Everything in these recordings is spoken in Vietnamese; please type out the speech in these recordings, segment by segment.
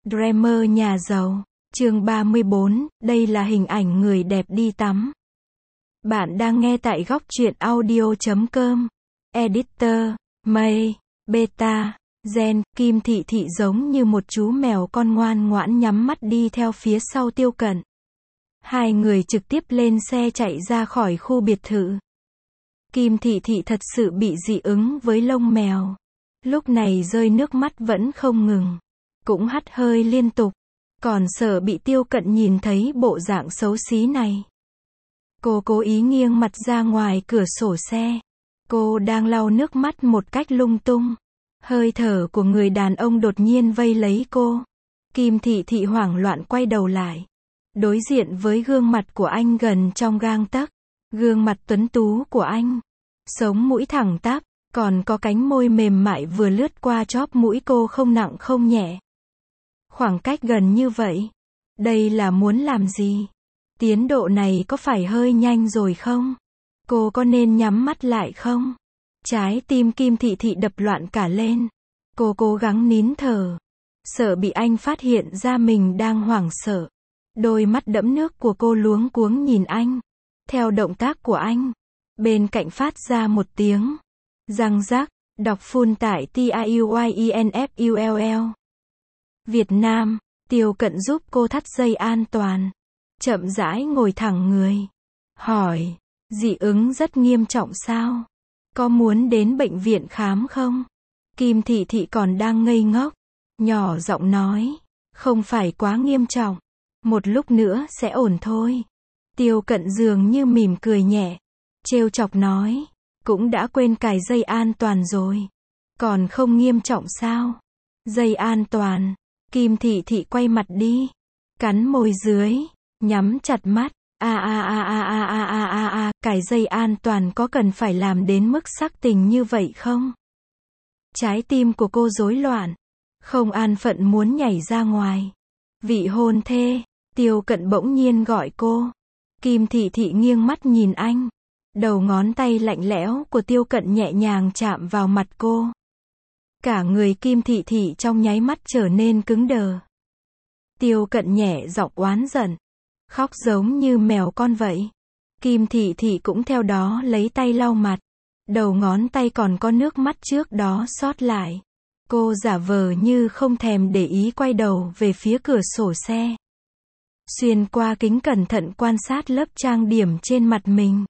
Dreamer nhà giàu. Chương 34, đây là hình ảnh người đẹp đi tắm. Bạn đang nghe tại góc truyện audio.com. Editor, May, Beta, Gen, Kim Thị Thị giống như một chú mèo con ngoan ngoãn nhắm mắt đi theo phía sau Tiêu Cận. Hai người trực tiếp lên xe chạy ra khỏi khu biệt thự. Kim Thị Thị thật sự bị dị ứng với lông mèo. Lúc này rơi nước mắt vẫn không ngừng. Cũng hắt hơi liên tục. Còn sợ bị Tiêu Cận nhìn thấy bộ dạng xấu xí này. Cô cố ý nghiêng mặt ra ngoài cửa sổ xe. Cô đang lau nước mắt một cách lung tung. Hơi thở của người đàn ông đột nhiên vây lấy cô. Kim Thị Thị hoảng loạn quay đầu lại. Đối diện với gương mặt của anh gần trong gang tấc. Gương mặt tuấn tú của anh. Sống mũi thẳng tắp, còn có cánh môi mềm mại vừa lướt qua chóp mũi cô không nặng không nhẹ. Khoảng cách gần như vậy. Đây là muốn làm gì? Tiến độ này có phải hơi nhanh rồi không? Cô có nên nhắm mắt lại không? Trái tim Kim Thị Thị đập loạn cả lên. Cô cố gắng nín thở. Sợ bị anh phát hiện ra mình đang hoảng sợ. Đôi mắt đẫm nước của cô luống cuống nhìn anh. Theo động tác của anh. Bên cạnh phát ra một tiếng. Răng rắc, đọc phun tại TIUYINFULL. Việt Nam, Tiêu Cận giúp cô thắt dây an toàn. Chậm rãi ngồi thẳng người. Hỏi, dị ứng rất nghiêm trọng sao? Có muốn đến bệnh viện khám không? Kim Thị Thị còn đang ngây ngốc. Nhỏ giọng nói, không phải quá nghiêm trọng. Một lúc nữa sẽ ổn thôi. Tiêu Cận dường như mỉm cười nhẹ. Trêu chọc nói, cũng đã quên cài dây an toàn rồi. Còn không nghiêm trọng sao? Dây an toàn. Kim Thị Thị quay mặt đi. Cắn môi dưới. Nhắm chặt mắt. Cài dây an toàn có cần phải làm đến mức sắc tình như vậy không? Trái tim của cô rối loạn. Không an phận muốn nhảy ra ngoài. Vị hôn thê. Tiêu Cận bỗng nhiên gọi cô. Kim Thị Thị nghiêng mắt nhìn anh. Đầu ngón tay lạnh lẽo của Tiêu Cận nhẹ nhàng chạm vào mặt cô. Cả người Kim Thị Thị trong nháy mắt trở nên cứng đờ. Tiêu Cận nhẹ giọng oán giận. Khóc giống như mèo con vậy. Kim Thị Thị cũng theo đó lấy tay lau mặt. Đầu ngón tay còn có nước mắt trước đó sót lại. Cô giả vờ như không thèm để ý quay đầu về phía cửa sổ xe. Xuyên qua kính cẩn thận quan sát lớp trang điểm trên mặt mình.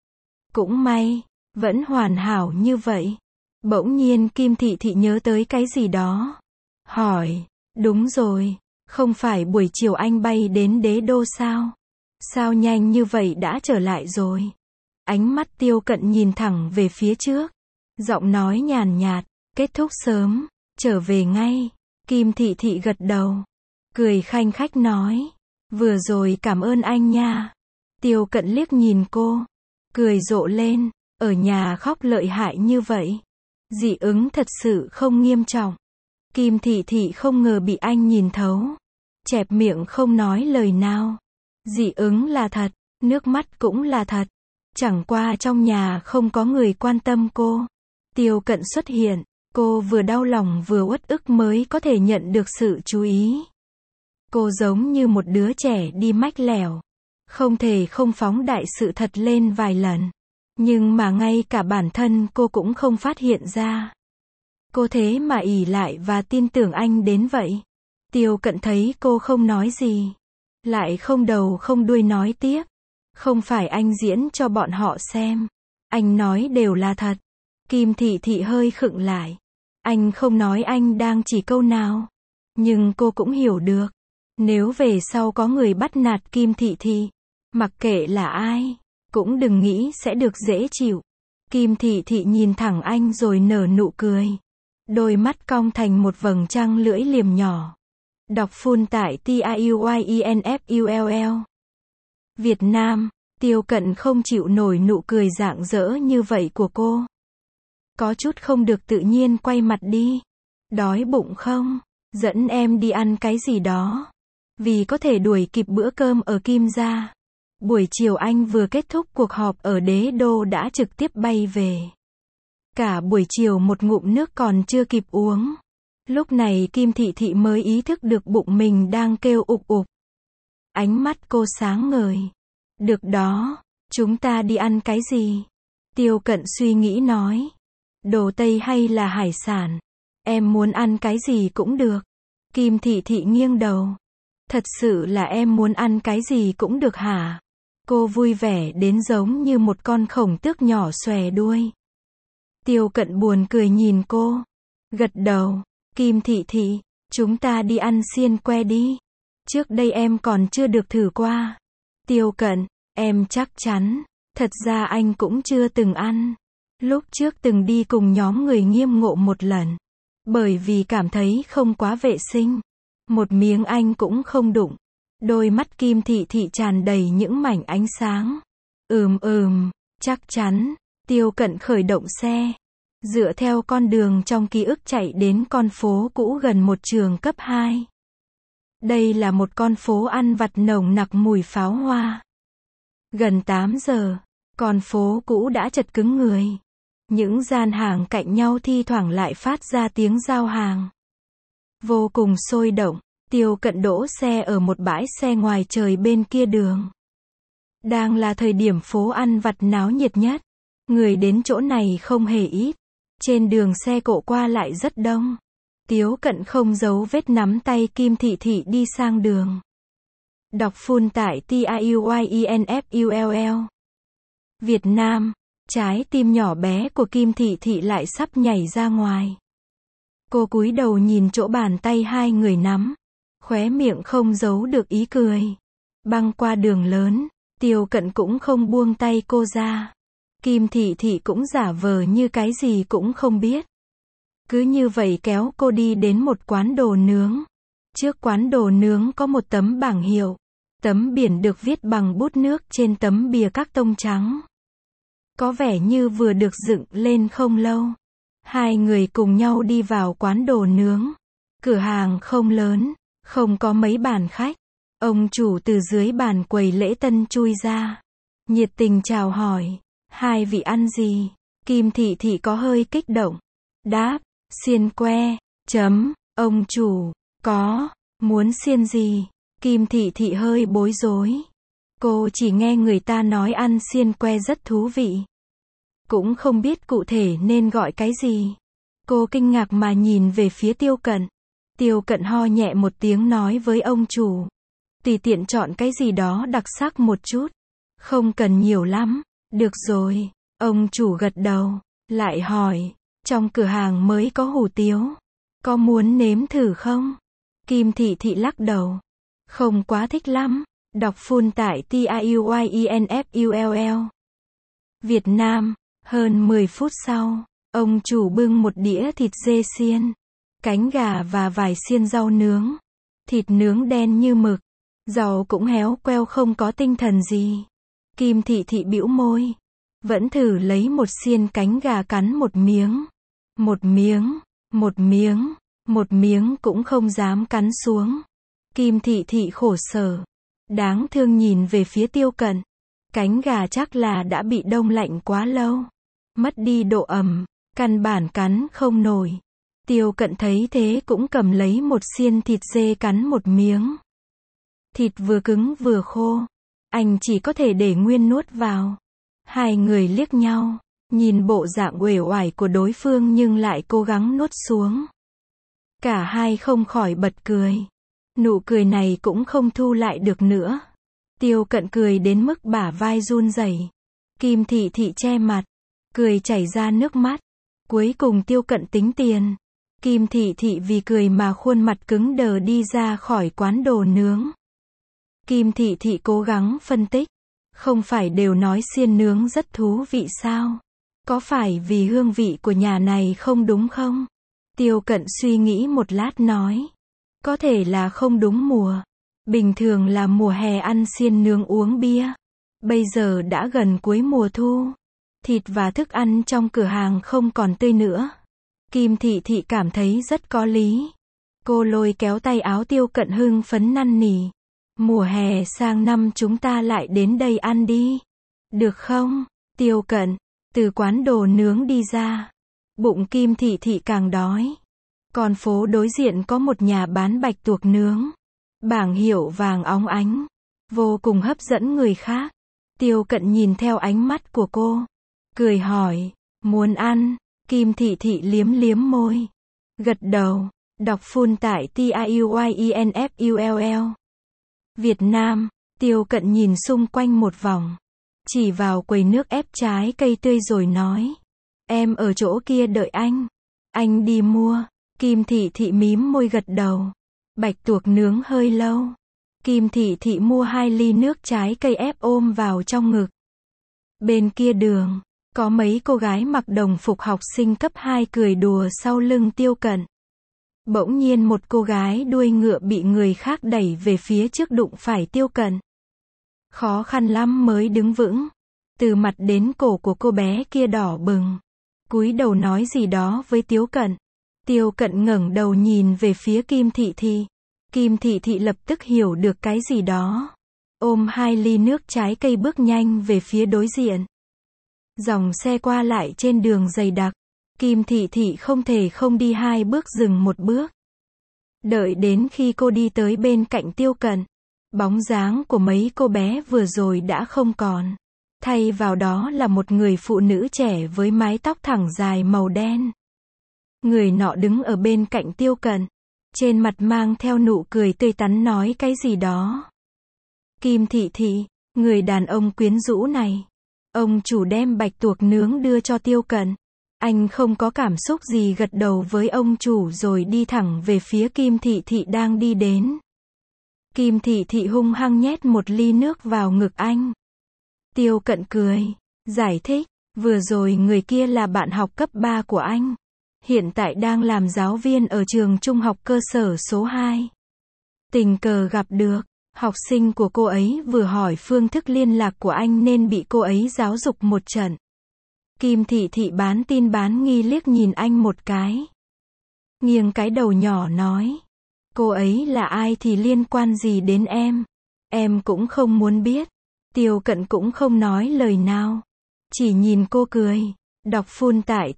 Cũng may, vẫn hoàn hảo như vậy. Bỗng nhiên Kim Thị Thị nhớ tới cái gì đó. Hỏi, đúng rồi, không phải buổi chiều anh bay đến Đế Đô sao? Sao nhanh như vậy đã trở lại rồi? Ánh mắt Tiêu Cận nhìn thẳng về phía trước. Giọng nói nhàn nhạt, kết thúc sớm, trở về ngay. Kim Thị Thị gật đầu. Cười khanh khách nói, vừa rồi cảm ơn anh nha. Tiêu Cận liếc nhìn cô. Cười rộ lên, ở nhà khóc lợi hại như vậy. Dị ứng thật sự không nghiêm trọng. Kim Thị Thị không ngờ bị anh nhìn thấu. Chẹp miệng không nói lời nào. Dị ứng là thật, nước mắt cũng là thật. Chẳng qua trong nhà không có người quan tâm cô. Tiêu Cận xuất hiện, cô vừa đau lòng vừa uất ức mới có thể nhận được sự chú ý. Cô giống như một đứa trẻ đi mách lẻo. Không thể không phóng đại sự thật lên vài lần. Nhưng mà ngay cả bản thân cô cũng không phát hiện ra. Cô thế mà ỷ lại và tin tưởng anh đến vậy. Tiêu Cận thấy cô không nói gì. Lại không đầu không đuôi nói tiếp. Không phải anh diễn cho bọn họ xem. Anh nói đều là thật. Kim Thị Thị hơi khựng lại. Anh không nói anh đang chỉ câu nào. Nhưng cô cũng hiểu được. Nếu về sau có người bắt nạt Kim Thị Thị, mặc kệ là ai, cũng đừng nghĩ sẽ được dễ chịu. Kim Thị Thị nhìn thẳng anh rồi nở nụ cười. Đôi mắt cong thành một vầng trăng lưỡi liềm nhỏ. Đọc phun tại TIUYINFULL. Việt Nam, Tiêu Cận không chịu nổi nụ cười rạng rỡ như vậy của cô. Có chút không được tự nhiên quay mặt đi. Đói bụng không? Dẫn em đi ăn cái gì đó. Vì có thể đuổi kịp bữa cơm ở Kim gia. Buổi chiều anh vừa kết thúc cuộc họp ở Đế Đô đã trực tiếp bay về. Cả buổi chiều một ngụm nước còn chưa kịp uống. Lúc này Kim Thị Thị mới ý thức được bụng mình đang kêu ục ục. Ánh mắt cô sáng ngời. Được đó, chúng ta đi ăn cái gì? Tiêu Cận suy nghĩ nói. Đồ Tây hay là hải sản? Em muốn ăn cái gì cũng được. Kim Thị Thị nghiêng đầu. Thật sự là em muốn ăn cái gì cũng được hả? Cô vui vẻ đến giống như một con khổng tước nhỏ xòe đuôi. Tiêu Cận buồn cười nhìn cô. Gật đầu. Kim Thị Thị, chúng ta đi ăn xiên que đi. Trước đây em còn chưa được thử qua. Tiêu Cận, em chắc chắn. Thật ra anh cũng chưa từng ăn. Lúc trước từng đi cùng nhóm người Nghiêm Ngộ một lần. Bởi vì cảm thấy không quá vệ sinh. Một miếng anh cũng không đụng. Đôi mắt Kim Thị Thị tràn đầy những mảnh ánh sáng. Chắc chắn. Tiêu Cận khởi động xe. Dựa theo con đường trong ký ức chạy đến con phố cũ gần một trường cấp 2. Đây là một con phố ăn vặt nồng nặc mùi pháo hoa. Gần 8 giờ, con phố cũ đã chật cứng người. Những gian hàng cạnh nhau thi thoảng lại phát ra tiếng giao hàng. Vô cùng sôi động, Tiêu Cận đỗ xe ở một bãi xe ngoài trời bên kia đường. Đang là thời điểm phố ăn vặt náo nhiệt nhất. Người đến chỗ này không hề ít. Trên đường xe cộ qua lại rất đông. Tiêu Cận không giấu vết nắm tay Kim Thị Thị đi sang đường. Đọc full tại TIUYENFULL. Việt Nam, trái tim nhỏ bé của Kim Thị Thị lại sắp nhảy ra ngoài. Cô cúi đầu nhìn chỗ bàn tay hai người nắm. Khóe miệng không giấu được ý cười. Băng qua đường lớn, Tiêu Cận cũng không buông tay cô ra. Kim Thị Thị cũng giả vờ như cái gì cũng không biết. Cứ như vậy kéo cô đi đến một quán đồ nướng. Trước quán đồ nướng có một tấm bảng hiệu. Tấm biển được viết bằng bút nước trên tấm bìa các tông trắng. Có vẻ như vừa được dựng lên không lâu. Hai người cùng nhau đi vào quán đồ nướng. Cửa hàng không lớn, không có mấy bàn khách. Ông chủ từ dưới bàn quầy lễ tân chui ra. Nhiệt tình chào hỏi. Hai vị ăn gì? Kim Thị Thị có hơi kích động. Đáp, xiên que. Ông chủ, có, muốn xiên gì? Kim Thị Thị hơi bối rối. Cô chỉ nghe người ta nói ăn xiên que rất thú vị. Cũng không biết cụ thể nên gọi cái gì. Cô kinh ngạc mà nhìn về phía Tiêu Cận. Tiêu Cận ho nhẹ một tiếng nói với ông chủ. Tùy tiện chọn cái gì đó đặc sắc một chút. Không cần nhiều lắm. Được rồi. Ông chủ gật đầu. Lại hỏi. Trong cửa hàng mới có hủ tiếu. Có muốn nếm thử không? Kim Thị Thị lắc đầu. Không quá thích lắm. Đọc full tại TIUYENFULL. Việt Nam. Hơn 10 phút sau, ông chủ bưng một đĩa thịt dê xiên, cánh gà và vài xiên rau nướng. Thịt nướng đen như mực, rau cũng héo queo không có tinh thần gì. Kim Thị Thị bĩu môi, vẫn thử lấy một xiên cánh gà cắn một miếng. Một miếng cũng không dám cắn xuống. Kim Thị Thị khổ sở, đáng thương nhìn về phía Tiêu Cận. Cánh gà chắc là đã bị đông lạnh quá lâu. Mất đi độ ẩm, căn bản cắn không nổi. Tiêu Cận thấy thế cũng cầm lấy một xiên thịt dê cắn một miếng. Thịt vừa cứng vừa khô. Anh chỉ có thể để nguyên nuốt vào. Hai người liếc nhau, nhìn bộ dạng uể oải của đối phương nhưng lại cố gắng nuốt xuống. Cả hai không khỏi bật cười. Nụ cười này cũng không thu lại được nữa. Tiêu Cận cười đến mức bả vai run rẩy. Kim Thị Thị che mặt, cười chảy ra nước mắt. Cuối cùng Tiêu Cận tính tiền. Kim Thị Thị vì cười mà khuôn mặt cứng đờ đi ra khỏi quán đồ nướng. Kim Thị Thị cố gắng phân tích. Không phải đều nói xiên nướng rất thú vị sao? Có phải vì hương vị của nhà này không đúng không? Tiêu Cận suy nghĩ một lát nói. Có thể là không đúng mùa. Bình thường là mùa hè ăn xiên nướng uống bia. Bây giờ đã gần cuối mùa thu. Thịt và thức ăn trong cửa hàng không còn tươi nữa. Kim Thị Thị cảm thấy rất có lý. Cô lôi kéo tay áo Tiêu Cận hưng phấn năn nỉ. Mùa hè sang năm chúng ta lại đến đây ăn đi. Được không? Tiêu Cận từ quán đồ nướng đi ra. Bụng Kim Thị Thị càng đói. Con phố đối diện có một nhà bán bạch tuộc nướng. Bảng hiệu vàng óng ánh, vô cùng hấp dẫn người khác. Tiêu Cận nhìn theo ánh mắt của cô, cười hỏi, muốn ăn? Kim Thị Thị liếm liếm môi, gật đầu. Đọc full tại TIUYINFULL. Việt Nam. Tiêu Cận nhìn xung quanh một vòng, chỉ vào quầy nước ép trái cây tươi rồi nói, em ở chỗ kia đợi anh đi mua. Kim Thị Thị mím môi gật đầu. Bạch tuộc nướng hơi lâu. Kim Thị Thị mua 2 ly nước trái cây ép ôm vào trong ngực. Bên kia đường, có mấy cô gái mặc đồng phục học sinh cấp 2 cười đùa sau lưng Tiêu Cận. Bỗng nhiên một cô gái đuôi ngựa bị người khác đẩy về phía trước đụng phải Tiêu Cận. Khó khăn lắm mới đứng vững. Từ mặt đến cổ của cô bé kia đỏ bừng. Cúi đầu nói gì đó với Tiêu Cận. Tiêu Cận ngẩng đầu nhìn về phía Kim Thị Thị. Kim Thị Thị lập tức hiểu được cái gì đó. Ôm 2 ly nước trái cây bước nhanh về phía đối diện. Dòng xe qua lại trên đường dày đặc. Kim Thị Thị không thể không đi 2 bước dừng 1 bước. Đợi đến khi cô đi tới bên cạnh Tiêu Cận, bóng dáng của mấy cô bé vừa rồi đã không còn. Thay vào đó là một người phụ nữ trẻ với mái tóc thẳng dài màu đen. Người nọ đứng ở bên cạnh Tiêu Cận, trên mặt mang theo nụ cười tươi tắn nói cái gì đó. Kim Thị Thị, người đàn ông quyến rũ này. Ông chủ đem bạch tuộc nướng đưa cho Tiêu Cận. Anh không có cảm xúc gì gật đầu với ông chủ rồi đi thẳng về phía Kim Thị Thị đang đi đến. Kim Thị Thị hung hăng nhét một ly nước vào ngực anh. Tiêu Cận cười, giải thích, vừa rồi người kia là bạn học cấp 3 của anh. Hiện tại đang làm giáo viên ở trường trung học cơ sở số 2. Tình cờ gặp được, học sinh của cô ấy vừa hỏi phương thức liên lạc của anh nên bị cô ấy giáo dục một trận. Kim Thị Thị bán tin bán nghi liếc nhìn anh một cái. Nghiêng cái đầu nhỏ nói, cô ấy là ai thì liên quan gì đến em cũng không muốn biết. Tiêu Cận cũng không nói lời nào, chỉ nhìn cô cười. Đọc full tại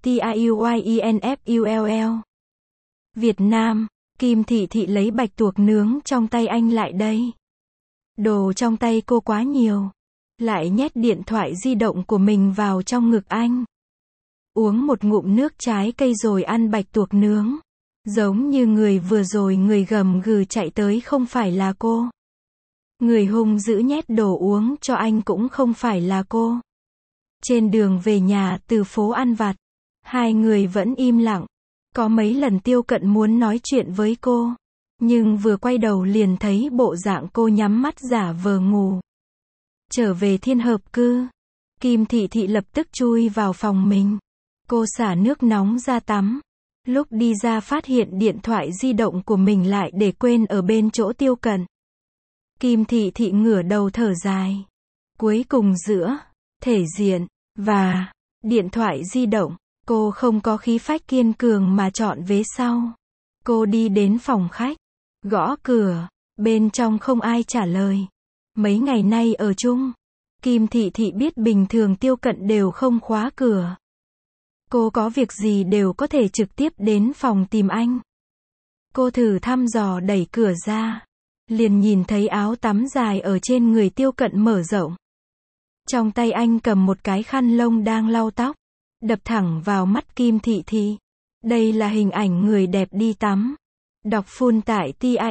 TIUYINFULL. Việt Nam. Kim Thị Thị lấy bạch tuộc nướng trong tay anh lại đây. Đồ trong tay cô quá nhiều. Lại nhét điện thoại di động của mình vào trong ngực anh. Uống một ngụm nước trái cây rồi ăn bạch tuộc nướng. Giống như người vừa rồi người gầm gừ chạy tới không phải là cô. Người hung dữ nhét đồ uống cho anh cũng không phải là cô. Trên đường về nhà từ phố ăn vặt, 2 người vẫn im lặng. Có mấy lần Tiêu Cận muốn nói chuyện với cô, nhưng vừa quay đầu liền thấy bộ dạng cô nhắm mắt giả vờ ngủ. Trở về Thiên Hợp Cư, Kim Thị Thị lập tức chui vào phòng mình. Cô xả nước nóng ra tắm. Lúc đi ra phát hiện điện thoại di động của mình lại để quên ở bên chỗ Tiêu Cận. Kim Thị Thị ngửa đầu thở dài. Cuối cùng giữa thể diện và điện thoại di động, cô không có khí phách kiên cường mà chọn vế sau. Cô đi đến phòng khách, gõ cửa, bên trong không ai trả lời. Mấy ngày nay ở chung, Kim Thị Thị biết bình thường Tiêu Cận đều không khóa cửa. Cô có việc gì đều có thể trực tiếp đến phòng tìm anh. Cô thử thăm dò đẩy cửa ra, liền nhìn thấy áo tắm dài ở trên người Tiêu Cận mở rộng. Trong tay anh cầm một cái khăn lông đang lau tóc, đập thẳng vào mắt Kim Thị Thị. Đây là hình ảnh người đẹp đi tắm. Đọc full tại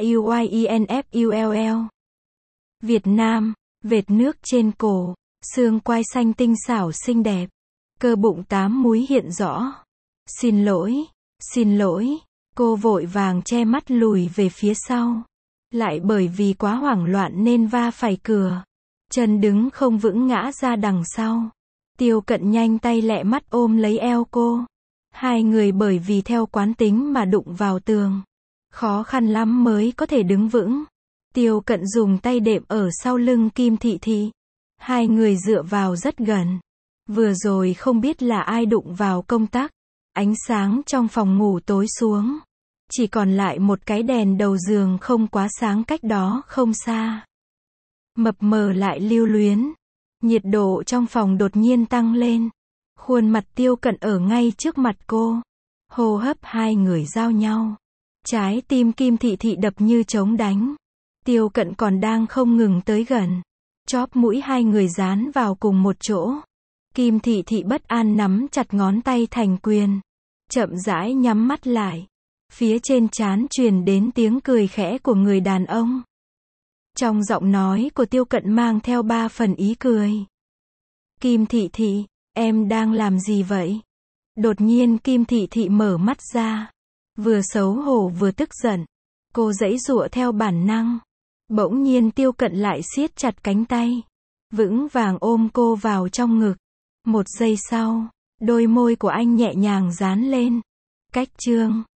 TIUYINFULL. Việt Nam. Vệt nước trên cổ, xương quai xanh tinh xảo xinh đẹp, cơ bụng 8 múi hiện rõ. Xin lỗi, cô vội vàng che mắt lùi về phía sau. Lại bởi vì quá hoảng loạn nên va phải cửa. Chân đứng không vững ngã ra đằng sau. Tiêu Cận nhanh tay lẹ mắt ôm lấy eo cô. 2 người bởi vì theo quán tính mà đụng vào tường. Khó khăn lắm mới có thể đứng vững. Tiêu Cận dùng tay đệm ở sau lưng Kim Thị Thị. 2 người dựa vào rất gần. Vừa rồi không biết là ai đụng vào công tắc. Ánh sáng trong phòng ngủ tối xuống. Chỉ còn lại một cái đèn đầu giường không quá sáng cách đó không xa. Mập mờ lại lưu luyến. Nhiệt độ trong phòng đột nhiên tăng lên. Khuôn mặt Tiêu Cận ở ngay trước mặt cô. Hô hấp hai người giao nhau. Trái tim Kim Thị Thị đập như trống đánh. Tiêu Cận còn đang không ngừng tới gần. Chóp mũi hai người dán vào cùng một chỗ. Kim Thị Thị bất an nắm chặt ngón tay thành quyền. Chậm rãi nhắm mắt lại. Phía trên trán truyền đến tiếng cười khẽ của người đàn ông. Trong giọng nói của Tiêu Cận mang theo 3 phần ý cười. Kim Thị Thị, em đang làm gì vậy? Đột nhiên Kim Thị Thị mở mắt ra. Vừa xấu hổ vừa tức giận. Cô giãy giụa theo bản năng. Bỗng nhiên Tiêu Cận lại siết chặt cánh tay. Vững vàng ôm cô vào trong ngực. Một giây sau, đôi môi của anh nhẹ nhàng dán lên. Cách chương